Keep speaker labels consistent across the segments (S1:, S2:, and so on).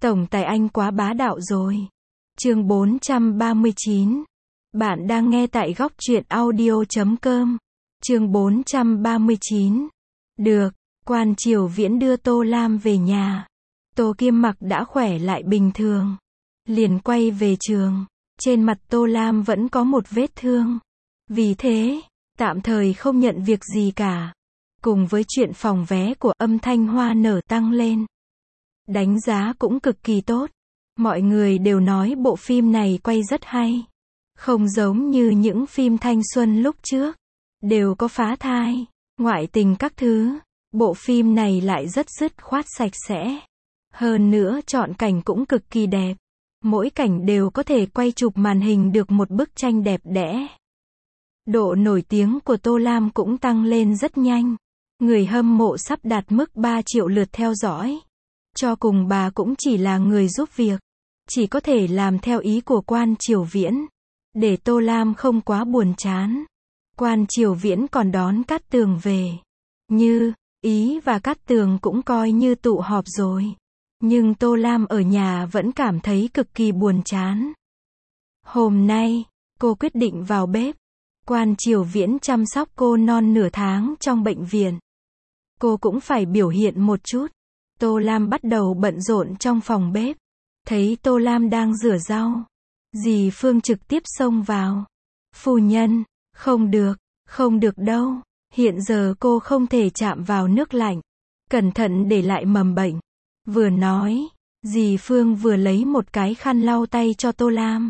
S1: Tổng tài anh quá bá đạo rồi. Chương 439. Bạn đang nghe tại góc truyện audio.com. Chương 439. Được, Quan Triều Viễn đưa Tô Lam về nhà. Tô Kiêm Mặc đã khỏe lại bình thường. Liền quay về trường. Trên mặt Tô Lam vẫn có một vết thương. Vì thế, tạm thời không nhận việc gì cả. Cùng với chuyện phòng vé của Âm Thanh Hoa nở tăng lên. Đánh giá cũng cực kỳ tốt. Mọi người đều nói bộ phim này quay rất hay. Không giống như những phim thanh xuân lúc trước. Đều có phá thai, ngoại tình các thứ. Bộ phim này lại rất dứt khoát sạch sẽ. Hơn nữa chọn cảnh cũng cực kỳ đẹp. Mỗi cảnh đều có thể quay chụp màn hình được một bức tranh đẹp đẽ. Độ nổi tiếng của Tô Lam cũng tăng lên rất nhanh. Người hâm mộ sắp đạt mức 3 triệu lượt theo dõi. Cho cùng bà cũng chỉ là người giúp việc. Chỉ có thể làm theo ý của Quan Triều Viễn. Để Tô Lam không quá buồn chán. Quan Triều Viễn còn đón Cát Tường về. Như ý và Cát Tường cũng coi như tụ họp rồi. Nhưng Tô Lam ở nhà vẫn cảm thấy cực kỳ buồn chán. Hôm nay, cô quyết định vào bếp. Quan Triều Viễn chăm sóc cô non nửa tháng trong bệnh viện. Cô cũng phải biểu hiện một chút. Tô Lam bắt đầu bận rộn trong phòng bếp. Thấy Tô Lam đang rửa rau. Dì Phương trực tiếp xông vào. Phu nhân, không được đâu. Hiện giờ cô không thể chạm vào nước lạnh. Cẩn thận để lại mầm bệnh. Vừa nói, dì Phương vừa lấy một cái khăn lau tay cho Tô Lam.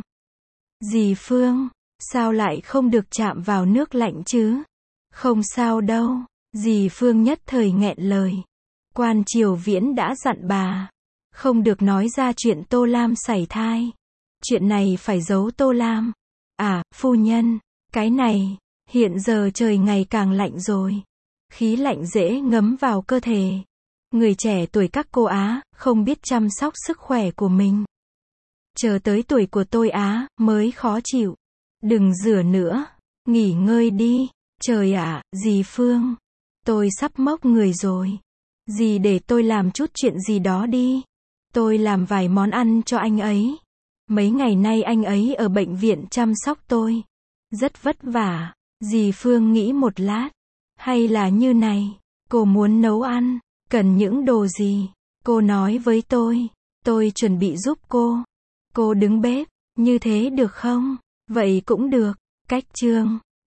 S1: Dì Phương, sao lại không được chạm vào nước lạnh chứ? Không sao đâu. Dì Phương nhất thời nghẹn lời. Quan Triều Viễn đã dặn bà. Không được nói ra chuyện Tô Lam sảy thai. Chuyện này phải giấu Tô Lam. À, phu nhân, cái này, hiện giờ trời ngày càng lạnh rồi. Khí lạnh dễ ngấm vào cơ thể. Người trẻ tuổi các cô Á, không biết chăm sóc sức khỏe của mình. Chờ tới tuổi của tôi Á, mới khó chịu. Đừng rửa nữa. Nghỉ ngơi đi. Trời ạ, dì Phương. Tôi sắp mốc người rồi. Dì để tôi làm chút chuyện gì đó đi. Tôi làm vài món ăn cho anh ấy. Mấy ngày nay anh ấy ở bệnh viện chăm sóc tôi. Rất vất vả. Dì Phương nghĩ một lát. Hay là như này, cô muốn nấu ăn, cần những đồ gì? Cô nói với tôi chuẩn bị giúp cô. Cô đứng bếp, như thế được không? Vậy cũng được. Cách chương